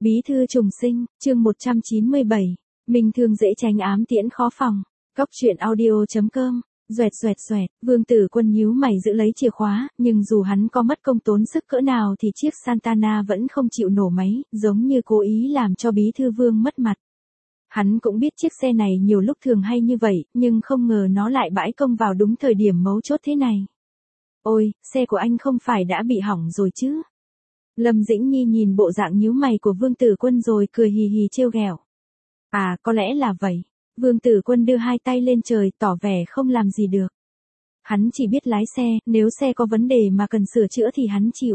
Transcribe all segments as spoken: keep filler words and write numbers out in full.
Bí thư trùng sinh, chương một trăm chín mươi bảy. Mình thường dễ tránh ám tiễn khó phòng. Góc truyện audio chấm com. Doẹt doẹt doẹt, Vương Tử Quân nhíu mày giữ lấy chìa khóa, nhưng dù hắn có mất công tốn sức cỡ nào thì chiếc Santana vẫn không chịu nổ máy, giống như cố ý làm cho Bí thư Vương mất mặt. Hắn cũng biết chiếc xe này nhiều lúc thường hay như vậy, nhưng không ngờ nó lại bãi công vào đúng thời điểm mấu chốt thế này. Ôi, xe của anh không phải đã bị hỏng rồi chứ? Lâm Dĩnh Nhi nhìn bộ dạng nhíu mày của Vương Tử Quân rồi cười hì hì trêu ghẹo. À, có lẽ là vậy. Vương Tử Quân đưa hai tay lên trời tỏ vẻ không làm gì được. Hắn chỉ biết lái xe, nếu xe có vấn đề mà cần sửa chữa thì hắn chịu.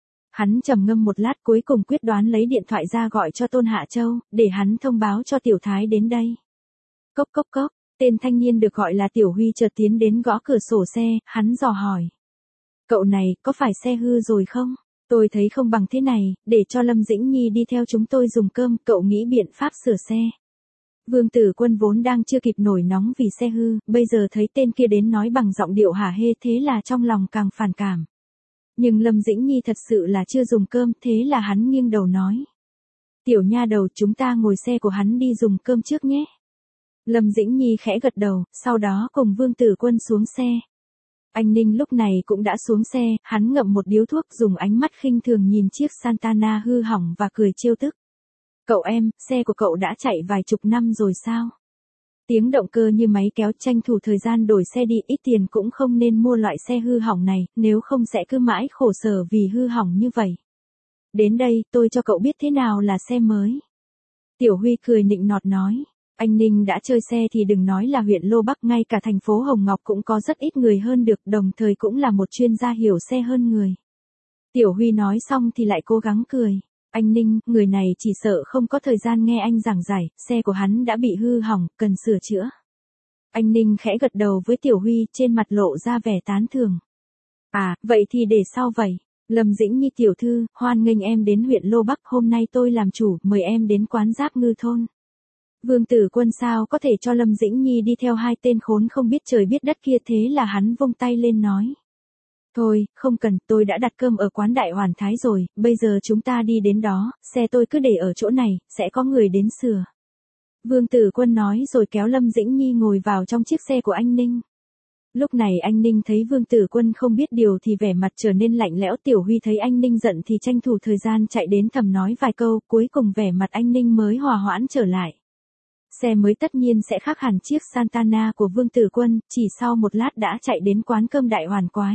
Hắn trầm ngâm một lát cuối cùng quyết đoán lấy điện thoại ra gọi cho Tôn Hạ Châu, để hắn thông báo cho Tiểu Thái đến đây. Cốc cốc cốc, tên thanh niên được gọi là Tiểu Huy chợt tiến đến gõ cửa sổ xe, hắn dò hỏi. Cậu này, có phải xe hư rồi không? Tôi thấy không bằng thế này, để cho Lâm Dĩnh Nhi đi theo chúng tôi dùng cơm, cậu nghĩ biện pháp sửa xe. Vương Tử Quân vốn đang chưa kịp nổi nóng vì xe hư, bây giờ thấy tên kia đến nói bằng giọng điệu hả hê thế là trong lòng càng phản cảm. Nhưng Lâm Dĩnh Nhi thật sự là chưa dùng cơm, thế là hắn nghiêng đầu nói. Tiểu nha đầu, chúng ta ngồi xe của hắn đi dùng cơm trước nhé. Lâm Dĩnh Nhi khẽ gật đầu, sau đó cùng Vương Tử Quân xuống xe. Anh Ninh lúc này cũng đã xuống xe, hắn ngậm một điếu thuốc dùng ánh mắt khinh thường nhìn chiếc Santana hư hỏng và cười trêu tức. Cậu em, xe của cậu đã chạy vài chục năm rồi sao? Tiếng động cơ như máy kéo, tranh thủ thời gian đổi xe đi, ít tiền cũng không nên mua loại xe hư hỏng này, nếu không sẽ cứ mãi khổ sở vì hư hỏng như vậy. Đến đây, tôi cho cậu biết thế nào là xe mới. Tiểu Huy cười nịnh nọt nói. Anh Ninh đã chơi xe thì đừng nói là huyện Lô Bắc, ngay cả thành phố Hồng Ngọc cũng có rất ít người hơn được, đồng thời cũng là một chuyên gia hiểu xe hơn người. Tiểu Huy nói xong thì lại cố gắng cười. Anh Ninh, người này chỉ sợ không có thời gian nghe anh giảng giải, xe của hắn đã bị hư hỏng, cần sửa chữa. Anh Ninh khẽ gật đầu với Tiểu Huy, trên mặt lộ ra vẻ tán thưởng. À, vậy thì để sau vậy. Lâm Dĩnh Nhi tiểu thư, hoan nghênh em đến huyện Lô Bắc, hôm nay tôi làm chủ, mời em đến quán Giáp Ngư Thôn. Vương Tử Quân sao có thể cho Lâm Dĩnh Nhi đi theo hai tên khốn không biết trời biết đất kia, thế là hắn vung tay lên nói. Thôi, không cần, tôi đã đặt cơm ở quán Đại Hoàn Thái rồi, bây giờ chúng ta đi đến đó, xe tôi cứ để ở chỗ này, sẽ có người đến sửa. Vương Tử Quân nói rồi kéo Lâm Dĩnh Nhi ngồi vào trong chiếc xe của anh Ninh. Lúc này anh Ninh thấy Vương Tử Quân không biết điều thì vẻ mặt trở nên lạnh lẽo, Tiểu Huy thấy anh Ninh giận thì tranh thủ thời gian chạy đến thầm nói vài câu, cuối cùng vẻ mặt anh Ninh mới hòa hoãn trở lại. Xe mới tất nhiên sẽ khác hẳn chiếc Santana của Vương Tử Quân, chỉ sau một lát đã chạy đến quán cơm Đại Hoàn Quái.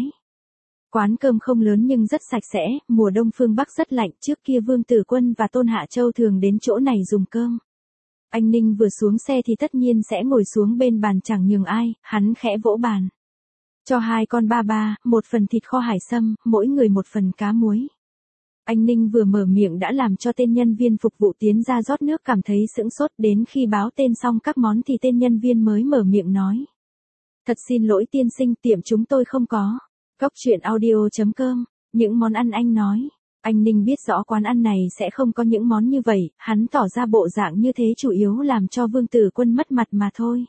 Quán cơm không lớn nhưng rất sạch sẽ, mùa đông phương Bắc rất lạnh, trước kia Vương Tử Quân và Tôn Hạ Châu thường đến chỗ này dùng cơm. Anh Ninh vừa xuống xe thì tất nhiên sẽ ngồi xuống bên bàn chẳng nhường ai, hắn khẽ vỗ bàn. Cho hai con ba ba, một phần thịt kho hải sâm, mỗi người một phần cá muối. Anh Ninh vừa mở miệng đã làm cho tên nhân viên phục vụ tiến ra rót nước cảm thấy sững sốt, đến khi báo tên xong các món thì tên nhân viên mới mở miệng nói. Thật xin lỗi tiên sinh, tiệm chúng tôi không có. Góc truyện audio chấm com, những món ăn anh nói. Anh Ninh biết rõ quán ăn này sẽ không có những món như vậy, hắn tỏ ra bộ dạng như thế chủ yếu làm cho Vương Tử Quân mất mặt mà thôi.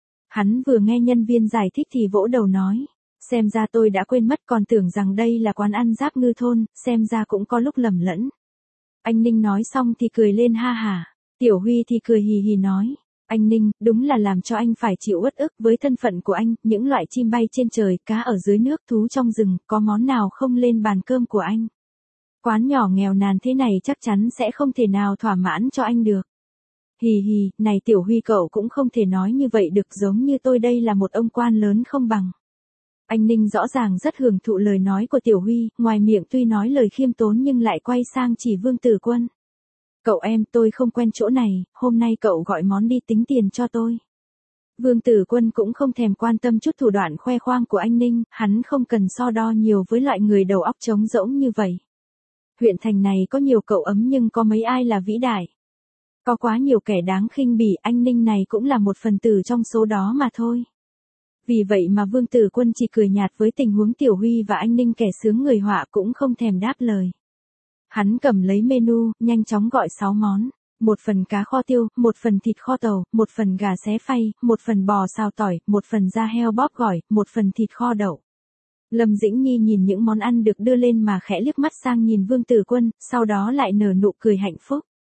Hắn vừa nghe nhân viên giải thích thì vỗ đầu nói. Xem ra tôi đã quên mất, còn tưởng rằng đây là quán ăn Giáp Ngư Thôn, xem ra cũng có lúc lầm lẫn. Anh Ninh nói xong thì cười lên ha hả. Tiểu Huy thì cười hì hì nói. Anh Ninh, đúng là làm cho anh phải chịu uất ức với thân phận của anh, những loại chim bay trên trời, cá ở dưới nước, thú trong rừng, có món nào không lên bàn cơm của anh. Quán nhỏ nghèo nàn thế này chắc chắn sẽ không thể nào thỏa mãn cho anh được. Hì hì, này Tiểu Huy cậu cũng không thể nói như vậy được, giống như tôi đây là một ông quan lớn không bằng. Anh Ninh rõ ràng rất hưởng thụ lời nói của Tiểu Huy, ngoài miệng tuy nói lời khiêm tốn nhưng lại quay sang chỉ Vương Tử Quân. Cậu em, tôi không quen chỗ này, hôm nay cậu gọi món đi tính tiền cho tôi. Vương Tử Quân cũng không thèm quan tâm chút thủ đoạn khoe khoang của anh Ninh, hắn không cần so đo nhiều với loại người đầu óc trống rỗng như vậy. Huyện thành này có nhiều cậu ấm nhưng có mấy ai là vĩ đại. Có quá nhiều kẻ đáng khinh bỉ, anh Ninh này cũng là một phần tử trong số đó mà thôi. Vì vậy mà Vương Tử Quân chỉ cười nhạt với tình huống Tiểu Huy và anh Ninh kẻ sướng người họa cũng không thèm đáp lời. Hắn cầm lấy menu, nhanh chóng gọi sáu món. Một phần cá kho tiêu, một phần thịt kho tàu, một phần gà xé phay, một phần bò xào tỏi, một phần da heo bóp gỏi, một phần thịt kho đậu. Lâm Dĩnh Nhi nhìn những món ăn được đưa lên mà khẽ liếc mắt sang nhìn Vương Tử Quân, sau đó lại nở nụ cười hạnh phúc.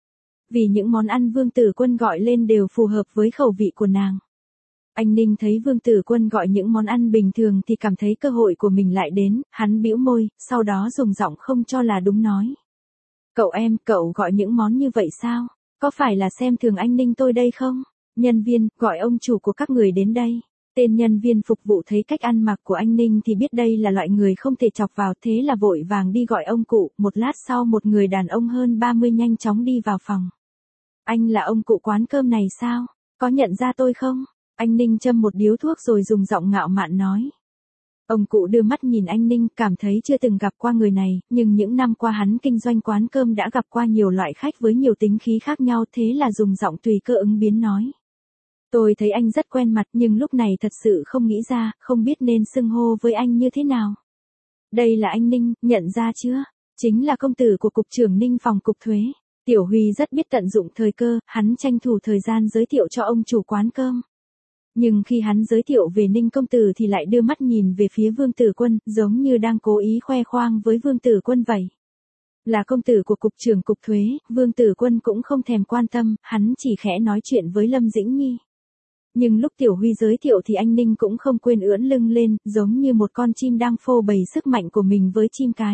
vì những món ăn Vương Tử Quân gọi lên đều phù hợp với khẩu vị của nàng. Anh Ninh thấy Vương Tử Quân gọi những món ăn bình thường thì cảm thấy cơ hội của mình lại đến, hắn bĩu môi, sau đó dùng giọng không cho là đúng nói. Cậu em, cậu gọi những món như vậy sao? Có phải là xem thường anh Ninh tôi đây không? Nhân viên, gọi ông chủ của các người đến đây. Tên nhân viên phục vụ thấy cách ăn mặc của anh Ninh thì biết đây là loại người không thể chọc vào, thế là vội vàng đi gọi ông cụ. Một lát sau một người đàn ông hơn ba mươi nhanh chóng đi vào phòng. Anh là ông cụ quán cơm này sao? Có nhận ra tôi không? Anh Ninh châm một điếu thuốc rồi dùng giọng ngạo mạn nói. Ông cụ đưa mắt nhìn anh Ninh, cảm thấy chưa từng gặp qua người này, nhưng những năm qua hắn kinh doanh quán cơm đã gặp qua nhiều loại khách với nhiều tính khí khác nhau, thế là dùng giọng tùy cơ ứng biến nói. Tôi thấy anh rất quen mặt nhưng lúc này thật sự không nghĩ ra, không biết nên xưng hô với anh như thế nào. Đây là anh Ninh, nhận ra chưa? Chính là công tử của cục trưởng Ninh phòng cục thuế. Tiểu Huy rất biết tận dụng thời cơ, hắn tranh thủ thời gian giới thiệu cho ông chủ quán cơm. Nhưng khi hắn giới thiệu về Ninh công tử thì lại đưa mắt nhìn về phía Vương Tử Quân, giống như đang cố ý khoe khoang với Vương Tử Quân vậy. Là công tử của cục trưởng cục thuế, Vương Tử Quân cũng không thèm quan tâm, hắn chỉ khẽ nói chuyện với Lâm Dĩnh Nhi. Nhưng lúc Tiểu Huy giới thiệu thì anh Ninh cũng không quên ưỡn lưng lên, giống như một con chim đang phô bày sức mạnh của mình với chim cái.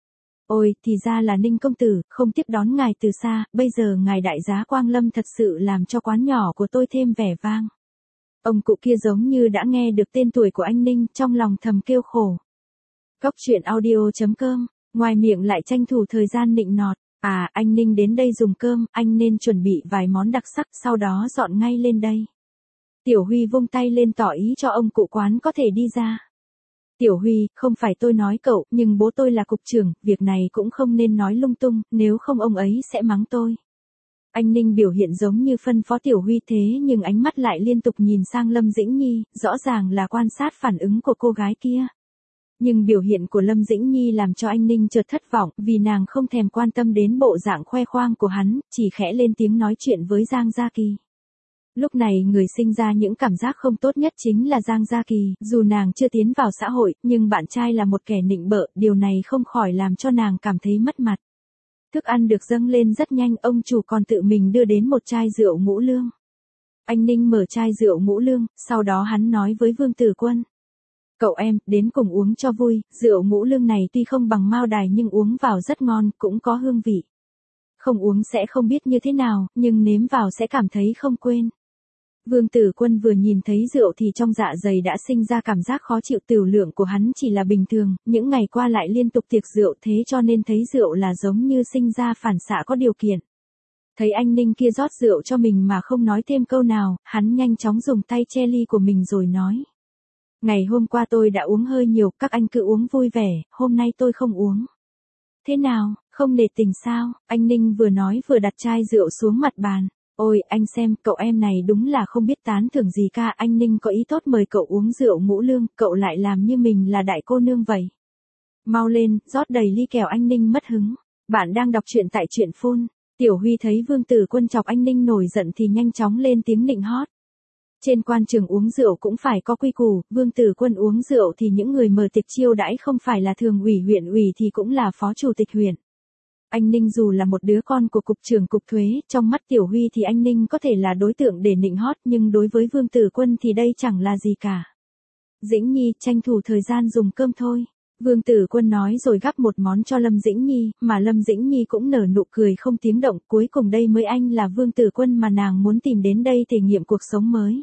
Ôi, thì ra là Ninh công tử, không tiếp đón ngài từ xa, bây giờ ngài đại giá quang lâm thật sự làm cho quán nhỏ của tôi thêm vẻ vang. Ông cụ kia giống như đã nghe được tên tuổi của anh Ninh, trong lòng thầm kêu khổ. Cóc truyện audio chấm com, ngoài miệng lại tranh thủ thời gian nịnh nọt. À, anh Ninh đến đây dùng cơm, anh nên chuẩn bị vài món đặc sắc, sau đó dọn ngay lên đây. Tiểu Huy vung tay lên tỏ ý cho ông cụ quán có thể đi ra. Tiểu Huy, không phải tôi nói cậu, nhưng bố tôi là cục trưởng, việc này cũng không nên nói lung tung, nếu không ông ấy sẽ mắng tôi. Anh Ninh biểu hiện giống như phân phó Tiểu Huy thế nhưng ánh mắt lại liên tục nhìn sang Lâm Dĩnh Nhi, rõ ràng là quan sát phản ứng của cô gái kia. Nhưng biểu hiện của Lâm Dĩnh Nhi làm cho anh Ninh chợt thất vọng, vì nàng không thèm quan tâm đến bộ dạng khoe khoang của hắn, chỉ khẽ lên tiếng nói chuyện với Giang Gia Kỳ. Lúc này người sinh ra những cảm giác không tốt nhất chính là Giang Gia Kỳ, dù nàng chưa tiến vào xã hội, nhưng bạn trai là một kẻ nịnh bợ, điều này không khỏi làm cho nàng cảm thấy mất mặt. Thức ăn được dâng lên rất nhanh, ông chủ còn tự mình đưa đến một chai rượu ngũ lương. Anh Ninh mở chai rượu ngũ lương, sau đó hắn nói với Vương Tử Quân. Cậu em, đến cùng uống cho vui, rượu ngũ lương này tuy không bằng Mao Đài nhưng uống vào rất ngon, cũng có hương vị. Không uống sẽ không biết như thế nào, nhưng nếm vào sẽ cảm thấy không quên. Vương Tử Quân vừa nhìn thấy rượu thì trong dạ dày đã sinh ra cảm giác khó chịu, tiểu lượng của hắn chỉ là bình thường, những ngày qua lại liên tục tiệc rượu thế cho nên thấy rượu là giống như sinh ra phản xạ có điều kiện. Thấy anh Ninh kia rót rượu cho mình mà không nói thêm câu nào, hắn nhanh chóng dùng tay che ly của mình rồi nói. Ngày hôm qua tôi đã uống hơi nhiều, các anh cứ uống vui vẻ, hôm nay tôi không uống. Thế nào, không nể tình sao? Anh Ninh vừa nói vừa đặt chai rượu xuống mặt bàn. Ôi, anh xem, cậu em này đúng là không biết tán thưởng gì ca, anh Ninh có ý tốt mời cậu uống rượu ngũ lương, cậu lại làm như mình là đại cô nương vậy. Mau lên, rót đầy ly kẻo anh Ninh mất hứng. Bạn đang đọc truyện tại truyện phun. Tiểu Huy thấy Vương Tử Quân chọc anh Ninh nổi giận thì nhanh chóng lên tiếng nịnh hót. Trên quan trường uống rượu cũng phải có quy củ, Vương Tử Quân uống rượu thì những người mở tiệc chiêu đãi không phải là thường ủy huyện ủy thì cũng là phó chủ tịch huyện. Anh Ninh dù là một đứa con của cục trưởng cục thuế, trong mắt Tiểu Huy thì anh Ninh có thể là đối tượng để nịnh hót, nhưng đối với Vương Tử Quân thì đây chẳng là gì cả. Dĩnh Nhi, tranh thủ thời gian dùng cơm thôi. Vương Tử Quân nói rồi gắp một món cho Lâm Dĩnh Nhi, mà Lâm Dĩnh Nhi cũng nở nụ cười không tiếng động, cuối cùng đây mới anh là Vương Tử Quân mà nàng muốn tìm đến đây thể nghiệm cuộc sống mới.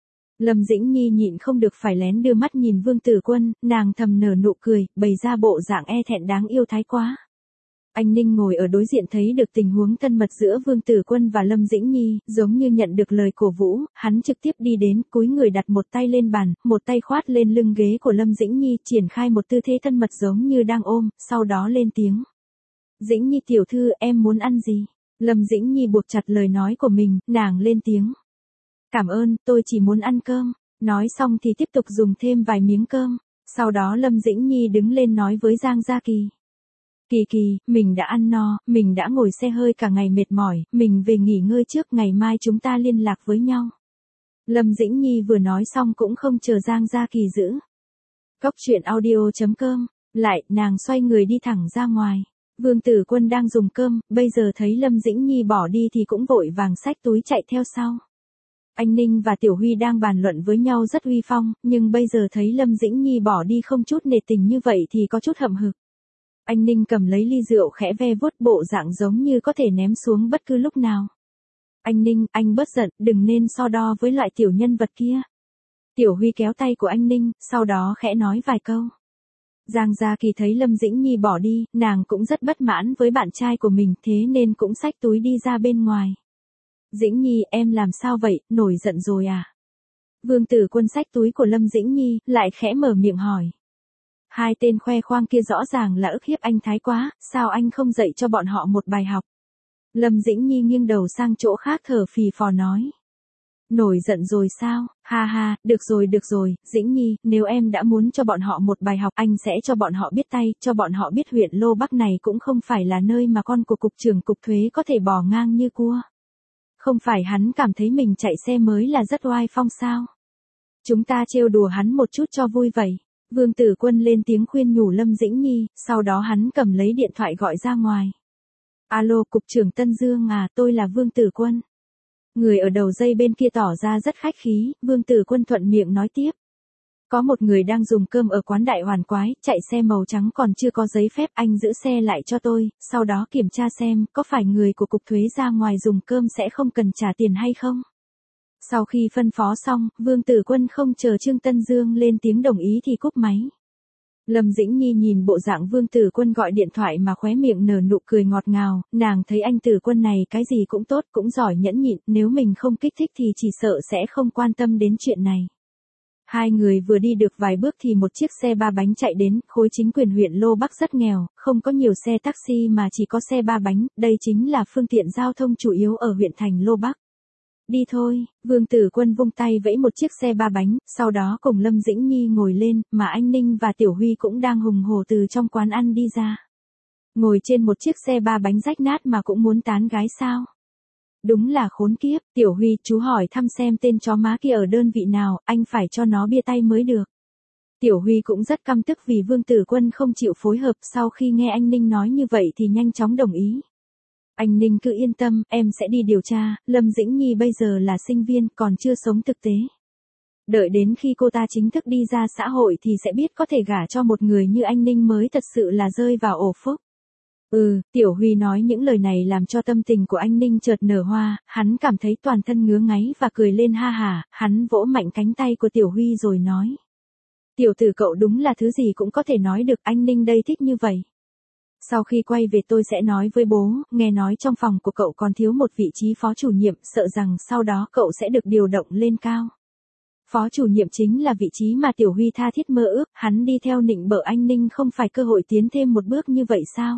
Lâm Dĩnh Nhi nhịn không được phải lén đưa mắt nhìn Vương Tử Quân, nàng thầm nở nụ cười, bày ra bộ dạng e thẹn đáng yêu thái quá. Anh Ninh ngồi ở đối diện thấy được tình huống thân mật giữa Vương Tử Quân và Lâm Dĩnh Nhi, giống như nhận được lời cổ vũ, hắn trực tiếp đi đến, cúi người đặt một tay lên bàn, một tay khoát lên lưng ghế của Lâm Dĩnh Nhi, triển khai một tư thế thân mật giống như đang ôm, sau đó lên tiếng. Dĩnh Nhi tiểu thư, em muốn ăn gì? Lâm Dĩnh Nhi buộc chặt lời nói của mình, nàng lên tiếng. Cảm ơn, tôi chỉ muốn ăn cơm. Nói xong thì tiếp tục dùng thêm vài miếng cơm. Sau đó Lâm Dĩnh Nhi đứng lên nói với Giang Gia Kỳ. Kỳ Kỳ, mình đã ăn no, mình đã ngồi xe hơi cả ngày mệt mỏi, mình về nghỉ ngơi trước, ngày mai chúng ta liên lạc với nhau. Lâm Dĩnh Nhi vừa nói xong cũng không chờ Giang Gia Kỳ giữ. Cóc truyện audio chấm com, lại, nàng xoay người đi thẳng ra ngoài. Vương Tử Quân đang dùng cơm, bây giờ thấy Lâm Dĩnh Nhi bỏ đi thì cũng vội vàng xách túi chạy theo sau. Anh Ninh và Tiểu Huy đang bàn luận với nhau rất uy phong, nhưng bây giờ thấy Lâm Dĩnh Nhi bỏ đi không chút nể tình như vậy thì có chút hậm hực. Anh Ninh cầm lấy ly rượu khẽ ve vuốt, bộ dạng giống như có thể ném xuống bất cứ lúc nào. Anh Ninh, anh bớt giận, đừng nên so đo với loại tiểu nhân vật kia. Tiểu Huy kéo tay của anh Ninh, sau đó khẽ nói vài câu. Giang Gia Kỳ thấy Lâm Dĩnh Nhi bỏ đi, nàng cũng rất bất mãn với bạn trai của mình, thế nên cũng xách túi đi ra bên ngoài. Dĩnh Nhi, em làm sao vậy, nổi giận rồi à? Vương Tử Quân xách túi của Lâm Dĩnh Nhi, lại khẽ mở miệng hỏi. Hai tên khoe khoang kia rõ ràng là ức hiếp anh thái quá, sao anh không dạy cho bọn họ một bài học? Lâm Dĩnh Nhi nghiêng đầu sang chỗ khác thở phì phò nói. Nổi giận rồi sao, ha ha, được rồi được rồi, Dĩnh Nhi, nếu em đã muốn cho bọn họ một bài học anh sẽ cho bọn họ biết tay, cho bọn họ biết huyện Lô Bắc này cũng không phải là nơi mà con của cục trưởng cục thuế có thể bò ngang như cua. Không phải hắn cảm thấy mình chạy xe mới là rất oai phong sao? Chúng ta trêu đùa hắn một chút cho vui vậy. Vương Tử Quân lên tiếng khuyên nhủ Lâm Dĩnh Nhi, sau đó hắn cầm lấy điện thoại gọi ra ngoài. Alo, cục trưởng Tân Dương à, tôi là Vương Tử Quân. Người ở đầu dây bên kia tỏ ra rất khách khí, Vương Tử Quân thuận miệng nói tiếp. Có một người đang dùng cơm ở quán Đại Hoàn Quái, chạy xe màu trắng còn chưa có giấy phép, anh giữ xe lại cho tôi, sau đó kiểm tra xem có phải người của cục thuế ra ngoài dùng cơm sẽ không cần trả tiền hay không. Sau khi phân phó xong, Vương Tử Quân không chờ Trương Tân Dương lên tiếng đồng ý thì cúp máy. Lâm Dĩnh Nhi nhìn bộ dạng Vương Tử Quân gọi điện thoại mà khóe miệng nở nụ cười ngọt ngào, nàng thấy anh Tử Quân này cái gì cũng tốt, cũng giỏi nhẫn nhịn, nếu mình không kích thích thì chỉ sợ sẽ không quan tâm đến chuyện này. Hai người vừa đi được vài bước thì một chiếc xe ba bánh chạy đến, khối chính quyền huyện Lô Bắc rất nghèo, không có nhiều xe taxi mà chỉ có xe ba bánh, đây chính là phương tiện giao thông chủ yếu ở huyện thành Lô Bắc. Đi thôi, Vương Tử Quân vung tay vẫy một chiếc xe ba bánh, sau đó cùng Lâm Dĩnh Nhi ngồi lên, mà anh Ninh và Tiểu Huy cũng đang hùng hổ từ trong quán ăn đi ra. Ngồi trên một chiếc xe ba bánh rách nát mà cũng muốn tán gái sao? Đúng là khốn kiếp, Tiểu Huy, chú hỏi thăm xem tên chó má kia ở đơn vị nào, anh phải cho nó bia tay mới được. Tiểu Huy cũng rất căm tức vì Vương Tử Quân không chịu phối hợp, sau khi nghe anh Ninh nói như vậy thì nhanh chóng đồng ý. Anh Ninh cứ yên tâm, em sẽ đi điều tra, Lâm Dĩnh Nhi bây giờ là sinh viên, còn chưa sống thực tế. Đợi đến khi cô ta chính thức đi ra xã hội thì sẽ biết có thể gả cho một người như anh Ninh mới thật sự là rơi vào ổ phúc. Ừ, Tiểu Huy nói những lời này làm cho tâm tình của anh Ninh chợt nở hoa, hắn cảm thấy toàn thân ngứa ngáy và cười lên ha hả, hắn vỗ mạnh cánh tay của Tiểu Huy rồi nói. Tiểu tử cậu đúng là thứ gì cũng có thể nói được, anh Ninh đây thích như vậy. Sau khi quay về tôi sẽ nói với bố, nghe nói trong phòng của cậu còn thiếu một vị trí phó chủ nhiệm, sợ rằng sau đó cậu sẽ được điều động lên cao. Phó chủ nhiệm chính là vị trí mà Tiểu Huy tha thiết mơ ước, hắn đi theo nịnh bợ anh Ninh không phải cơ hội tiến thêm một bước như vậy sao?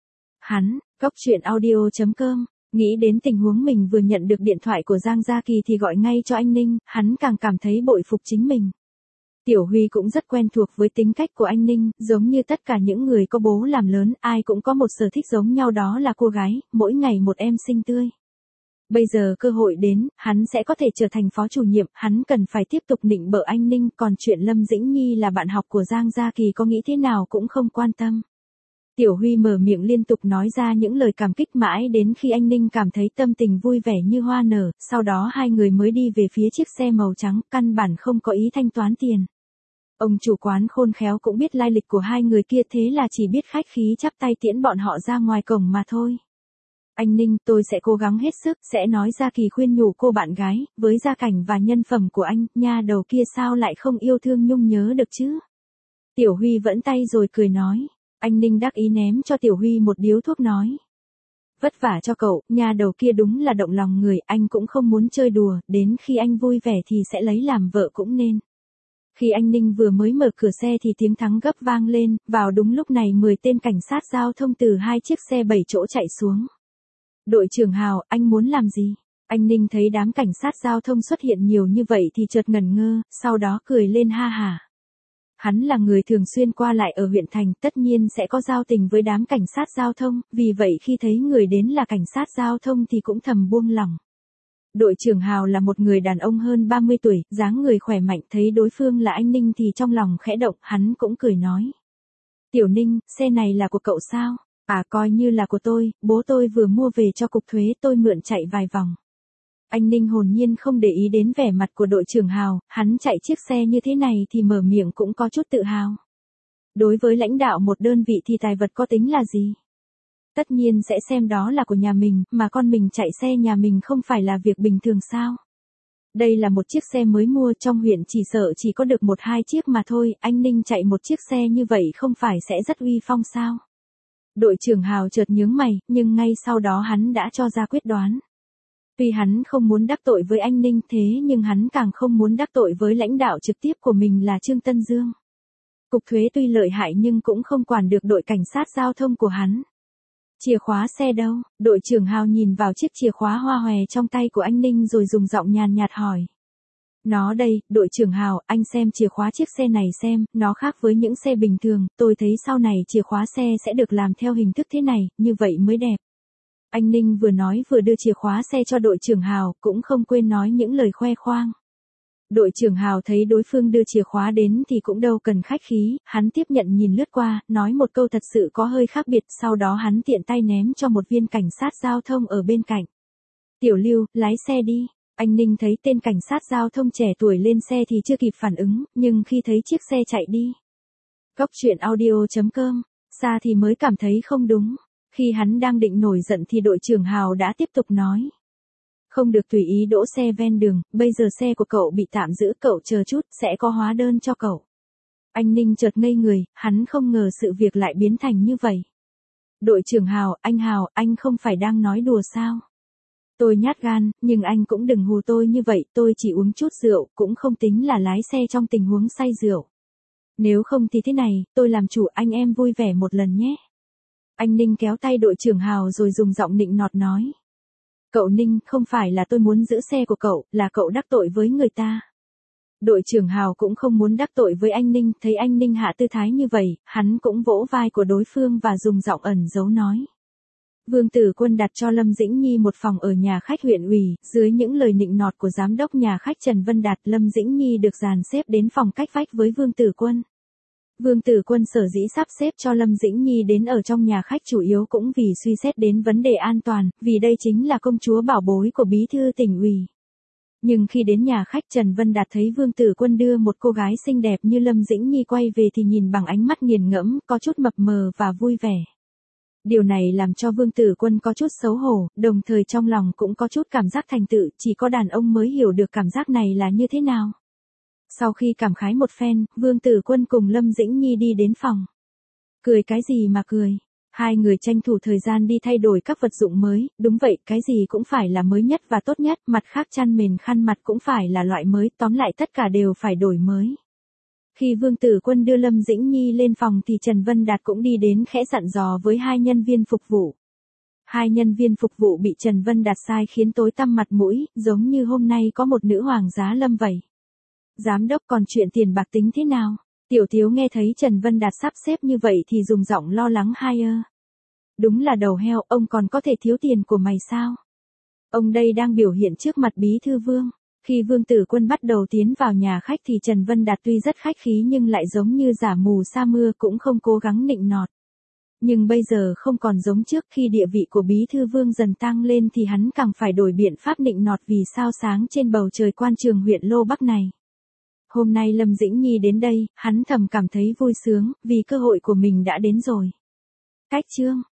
Hắn, Cóc Truyện Audio chấm com, nghĩ đến tình huống mình vừa nhận được điện thoại của Giang Gia Kỳ thì gọi ngay cho anh Ninh, hắn càng cảm thấy bội phục chính mình. Tiểu Huy cũng rất quen thuộc với tính cách của anh Ninh, giống như tất cả những người có bố làm lớn, ai cũng có một sở thích giống nhau, đó là cô gái, mỗi ngày một em xinh tươi. Bây giờ cơ hội đến, hắn sẽ có thể trở thành phó chủ nhiệm, hắn cần phải tiếp tục nịnh bợ anh Ninh, còn chuyện Lâm Dĩnh Nhi là bạn học của Giang Gia Kỳ có nghĩ thế nào cũng không quan tâm. Tiểu Huy mở miệng liên tục nói ra những lời cảm kích mãi đến khi anh Ninh cảm thấy tâm tình vui vẻ như hoa nở, sau đó hai người mới đi về phía chiếc xe màu trắng, căn bản không có ý thanh toán tiền. Ông chủ quán khôn khéo cũng biết lai lịch của hai người kia, thế là chỉ biết khách khí chắp tay tiễn bọn họ ra ngoài cổng mà thôi. Anh Ninh, tôi sẽ cố gắng hết sức, sẽ nói Gia Kỳ khuyên nhủ cô bạn gái, với gia cảnh và nhân phẩm của anh, nha đầu kia sao lại không yêu thương nhung nhớ được chứ? Tiểu Huy vẫn tay rồi cười nói. Anh Ninh đắc ý ném cho Tiểu Huy một điếu thuốc nói. Vất vả cho cậu, nha đầu kia đúng là động lòng người, anh cũng không muốn chơi đùa, đến khi anh vui vẻ thì sẽ lấy làm vợ cũng nên. Khi anh Ninh vừa mới mở cửa xe thì tiếng thắng gấp vang lên, vào đúng lúc này mười tên cảnh sát giao thông từ hai chiếc xe bảy chỗ chạy xuống. Đội trưởng Hào, anh muốn làm gì? Anh Ninh thấy đám cảnh sát giao thông xuất hiện nhiều như vậy thì chợt ngẩn ngơ, sau đó cười lên ha hả. Hắn là người thường xuyên qua lại ở huyện thành, tất nhiên sẽ có giao tình với đám cảnh sát giao thông, vì vậy khi thấy người đến là cảnh sát giao thông thì cũng thầm buông lỏng. Đội trưởng Hào là một người đàn ông hơn ba mươi tuổi, dáng người khỏe mạnh, thấy đối phương là anh Ninh thì trong lòng khẽ động, hắn cũng cười nói. Tiểu Ninh, xe này là của cậu sao? À coi như là của tôi, bố tôi vừa mua về cho cục thuế tôi mượn chạy vài vòng. Anh Ninh hồn nhiên không để ý đến vẻ mặt của đội trưởng Hào, hắn chạy chiếc xe như thế này thì mở miệng cũng có chút tự hào. Đối với lãnh đạo một đơn vị thì tài vật có tính là gì? Tất nhiên sẽ xem đó là của nhà mình, mà con mình chạy xe nhà mình không phải là việc bình thường sao? Đây là một chiếc xe mới mua, trong huyện chỉ sợ chỉ có được một hai chiếc mà thôi, anh Ninh chạy một chiếc xe như vậy không phải sẽ rất uy phong sao? Đội trưởng Hào chợt nhướng mày, nhưng ngay sau đó hắn đã cho ra quyết đoán. Tuy hắn không muốn đắc tội với anh Ninh thế nhưng hắn càng không muốn đắc tội với lãnh đạo trực tiếp của mình là Trương Tân Dương. Cục thuế tuy lợi hại nhưng cũng không quản được đội cảnh sát giao thông của hắn. Chìa khóa xe đâu? Đội trưởng Hào nhìn vào chiếc chìa khóa hoa hòe trong tay của anh Ninh rồi dùng giọng nhàn nhạt hỏi. Nó đây, đội trưởng Hào, anh xem chìa khóa chiếc xe này xem, nó khác với những xe bình thường, tôi thấy sau này chìa khóa xe sẽ được làm theo hình thức thế này, như vậy mới đẹp. Anh Ninh vừa nói vừa đưa chìa khóa xe cho đội trưởng Hào, cũng không quên nói những lời khoe khoang. Đội trưởng Hào thấy đối phương đưa chìa khóa đến thì cũng đâu cần khách khí, hắn tiếp nhận nhìn lướt qua, nói một câu thật sự có hơi khác biệt, sau đó hắn tiện tay ném cho một viên cảnh sát giao thông ở bên cạnh. Tiểu Lưu, lái xe đi. Anh Ninh thấy tên cảnh sát giao thông trẻ tuổi lên xe thì chưa kịp phản ứng, nhưng khi thấy chiếc xe chạy đi. Cóc truyện audio chấm com, xa thì mới cảm thấy không đúng. Khi hắn đang định nổi giận thì đội trưởng Hào đã tiếp tục nói. Không được tùy ý đỗ xe ven đường, bây giờ xe của cậu bị tạm giữ, cậu chờ chút, sẽ có hóa đơn cho cậu. Anh Ninh chợt ngây người, hắn không ngờ sự việc lại biến thành như vậy. Đội trưởng Hào, anh Hào, anh không phải đang nói đùa sao? Tôi nhát gan, nhưng anh cũng đừng hù tôi như vậy, tôi chỉ uống chút rượu, cũng không tính là lái xe trong tình huống say rượu. Nếu không thì thế này, tôi làm chủ, anh em vui vẻ một lần nhé. Anh Ninh kéo tay đội trưởng Hào rồi dùng giọng nịnh nọt nói. Cậu Ninh, không phải là tôi muốn giữ xe của cậu, là cậu đắc tội với người ta. Đội trưởng Hào cũng không muốn đắc tội với anh Ninh, thấy anh Ninh hạ tư thái như vậy, hắn cũng vỗ vai của đối phương và dùng giọng ẩn giấu nói. Vương Tử Quân đặt cho Lâm Dĩnh Nhi một phòng ở nhà khách huyện ủy, dưới những lời nịnh nọt của giám đốc nhà khách Trần Vân Đạt, Lâm Dĩnh Nhi được dàn xếp đến phòng cách vách với Vương Tử Quân. Vương Tử Quân sở dĩ sắp xếp cho Lâm Dĩnh Nhi đến ở trong nhà khách chủ yếu cũng vì suy xét đến vấn đề an toàn, vì đây chính là công chúa bảo bối của bí thư tỉnh ủy. Nhưng khi đến nhà khách Trần Vân Đạt thấy Vương Tử Quân đưa một cô gái xinh đẹp như Lâm Dĩnh Nhi quay về thì nhìn bằng ánh mắt nghiền ngẫm, có chút mập mờ và vui vẻ. Điều này làm cho Vương Tử Quân có chút xấu hổ, đồng thời trong lòng cũng có chút cảm giác thành tựu, chỉ có đàn ông mới hiểu được cảm giác này là như thế nào. Sau khi cảm khái một phen, Vương Tử Quân cùng Lâm Dĩnh Nhi đi đến phòng. Cười cái gì mà cười? Hai người tranh thủ thời gian đi thay đổi các vật dụng mới, đúng vậy, cái gì cũng phải là mới nhất và tốt nhất, mặt khác chăn mền khăn mặt cũng phải là loại mới, tóm lại tất cả đều phải đổi mới. Khi Vương Tử Quân đưa Lâm Dĩnh Nhi lên phòng thì Trần Vân Đạt cũng đi đến khẽ dặn dò với hai nhân viên phục vụ. Hai nhân viên phục vụ bị Trần Vân Đạt sai khiến tối tăm mặt mũi, giống như hôm nay có một nữ hoàng giá lâm vậy. Giám đốc, còn chuyện tiền bạc tính thế nào? Tiểu Thiếu nghe thấy Trần Vân Đạt sắp xếp như vậy thì dùng giọng lo lắng hai ơ. Đúng là đầu heo, ông còn có thể thiếu tiền của mày sao? Ông đây đang biểu hiện trước mặt bí thư Vương. Khi Vương Tử Quân bắt đầu tiến vào nhà khách thì Trần Vân Đạt tuy rất khách khí nhưng lại giống như giả mù sa mưa, cũng không cố gắng nịnh nọt. Nhưng bây giờ không còn giống trước, khi địa vị của bí thư Vương dần tăng lên thì hắn càng phải đổi biện pháp nịnh nọt vì sao sáng trên bầu trời quan trường huyện Lô Bắc này. Hôm nay Lâm Dĩnh Nhi đến đây, hắn thầm cảm thấy vui sướng, vì cơ hội của mình đã đến rồi. Cách chương